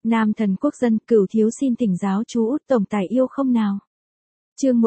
Nam thần quốc dân, Cửu thiếu xin thỉnh giáo chú Út tổng tài yêu không nào. Chương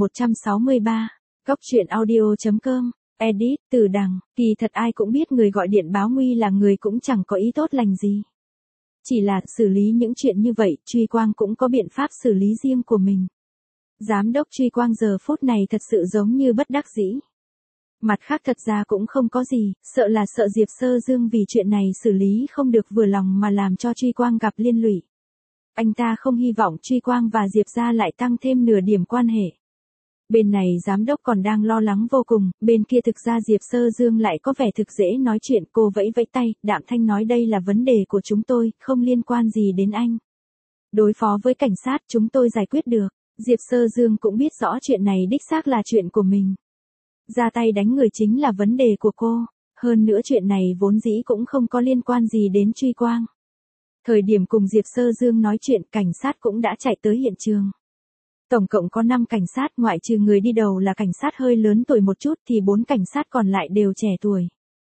1163. Góc truyện audio.com. Edit, Từ Đằng. Kỳ thật ai cũng biết người gọi điện báo nguy là người cũng chẳng có ý tốt lành gì. Chỉ là xử lý những chuyện như vậy, Truy Quang cũng có biện pháp xử lý riêng của mình. Giám đốc Truy Quang giờ phút này thật sự giống như bất đắc dĩ. Mặt khác thật ra cũng không có gì, sợ Diệp Sơ Dương vì chuyện này xử lý không được vừa lòng mà làm cho Truy Quang gặp liên lụy. Anh ta không hy vọng Truy Quang và Diệp gia lại tăng thêm nửa điểm quan hệ. Bên này giám đốc còn đang lo lắng vô cùng, bên kia thực ra Diệp Sơ Dương lại có vẻ thực dễ nói chuyện, cô vẫy vẫy tay, đạm thanh nói đây là vấn đề của chúng tôi, không liên quan gì đến anh. Đối phó với cảnh sát chúng tôi giải quyết được, Diệp Sơ Dương cũng biết rõ chuyện này đích xác là chuyện của mình. Ra tay đánh người chính là vấn đề của cô, hơn nữa chuyện này vốn dĩ cũng không có liên quan gì đến Truy Quang. Thời điểm cùng Diệp Sơ Dương nói chuyện, cảnh sát cũng đã chạy tới hiện trường. Tổng cộng có 5 cảnh sát, ngoại trừ người đi đầu là cảnh sát hơi lớn tuổi một chút thì 4 cảnh sát còn lại đều trẻ tuổi.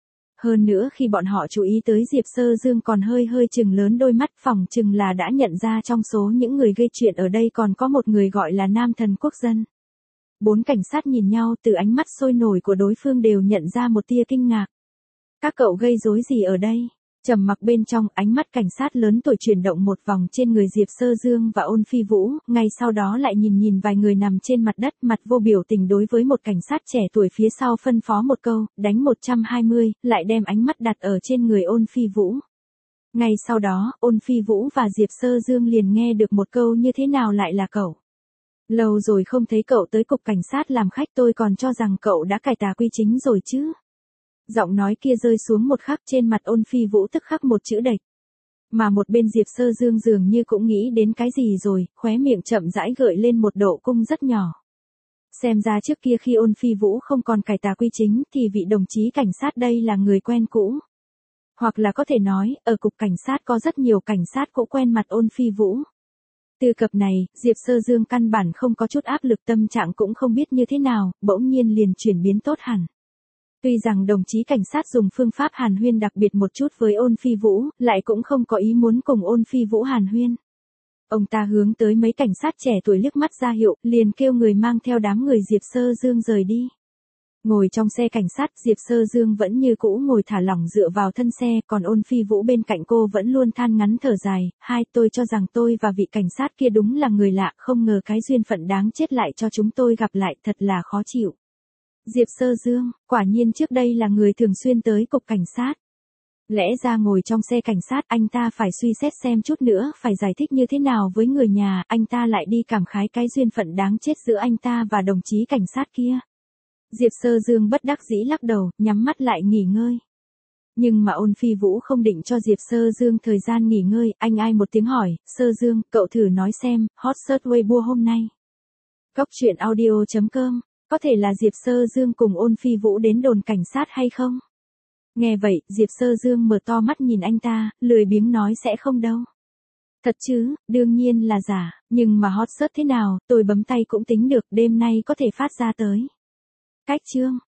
Hơn nữa khi bọn họ chú ý tới Diệp Sơ Dương còn hơi chừng lớn đôi mắt, phỏng chừng là đã nhận ra trong số những người gây chuyện ở đây còn có một người gọi là Nam thần quốc dân. 4 cảnh sát nhìn nhau, từ ánh mắt sôi nổi của đối phương đều nhận ra một tia kinh ngạc. Các cậu gây rối gì ở đây? Trầm mặc bên trong, ánh mắt cảnh sát lớn tuổi chuyển động một vòng trên người Diệp Sơ Dương và Ôn Phi Vũ, ngay sau đó lại nhìn vài người nằm trên mặt đất, mặt vô biểu tình đối với một cảnh sát trẻ tuổi phía sau phân phó một câu, đánh 120, lại đem ánh mắt đặt ở trên người Ôn Phi Vũ. Ngay sau đó, Ôn Phi Vũ và Diệp Sơ Dương liền nghe được một câu như thế nào lại là cậu. Lâu rồi không thấy cậu tới cục cảnh sát làm khách, tôi còn cho rằng cậu đã cải tà quy chính rồi chứ. Giọng nói kia rơi xuống một khắc, trên mặt Ôn Phi Vũ tức khắc một chữ đệch. Mà một bên Diệp Sơ Dương dường như cũng nghĩ đến cái gì rồi, khóe miệng chậm rãi gợi lên một độ cung rất nhỏ. Xem ra trước kia khi Ôn Phi Vũ không còn cải tà quy chính thì vị đồng chí cảnh sát đây là người quen cũ. Hoặc là có thể nói, ở cục cảnh sát có rất nhiều cảnh sát cũng quen mặt Ôn Phi Vũ. Từ cập này, Diệp Sơ Dương căn bản không có chút áp lực, tâm trạng cũng không biết như thế nào, bỗng nhiên liền chuyển biến tốt hẳn. Tuy rằng đồng chí cảnh sát dùng phương pháp hàn huyên đặc biệt một chút với Ôn Phi Vũ, lại cũng không có ý muốn cùng Ôn Phi Vũ hàn huyên. Ông ta hướng tới mấy cảnh sát trẻ tuổi liếc mắt ra hiệu, liền kêu người mang theo đám người Diệp Sơ Dương rời đi. Ngồi trong xe cảnh sát, Diệp Sơ Dương vẫn như cũ ngồi thả lỏng dựa vào thân xe, còn Ôn Phi Vũ bên cạnh cô vẫn luôn than ngắn thở dài, tôi cho rằng tôi và vị cảnh sát kia đúng là người lạ, không ngờ cái duyên phận đáng chết lại cho chúng tôi gặp lại, thật là khó chịu. Diệp Sơ Dương, quả nhiên trước đây là người thường xuyên tới cục cảnh sát. Lẽ ra ngồi trong xe cảnh sát anh ta phải suy xét xem chút nữa phải giải thích như thế nào với người nhà, anh ta lại đi cảm khái cái duyên phận đáng chết giữa anh ta và đồng chí cảnh sát kia. Diệp Sơ Dương bất đắc dĩ lắc đầu, nhắm mắt lại nghỉ ngơi. Nhưng mà Ôn Phi Vũ không định cho Diệp Sơ Dương thời gian nghỉ ngơi, anh ai một tiếng hỏi, Sơ Dương, cậu thử nói xem, hot search Weibo hôm nay. Góc truyện audio.com. Có thể là Diệp Sơ Dương cùng Ôn Phi Vũ đến đồn cảnh sát hay không? Nghe vậy, Diệp Sơ Dương mở to mắt nhìn anh ta, lười biếng nói sẽ không đâu. Thật chứ, đương nhiên là giả, nhưng mà hot search thế nào, tôi bấm tay cũng tính được, đêm nay có thể phát ra tới. Cách chương.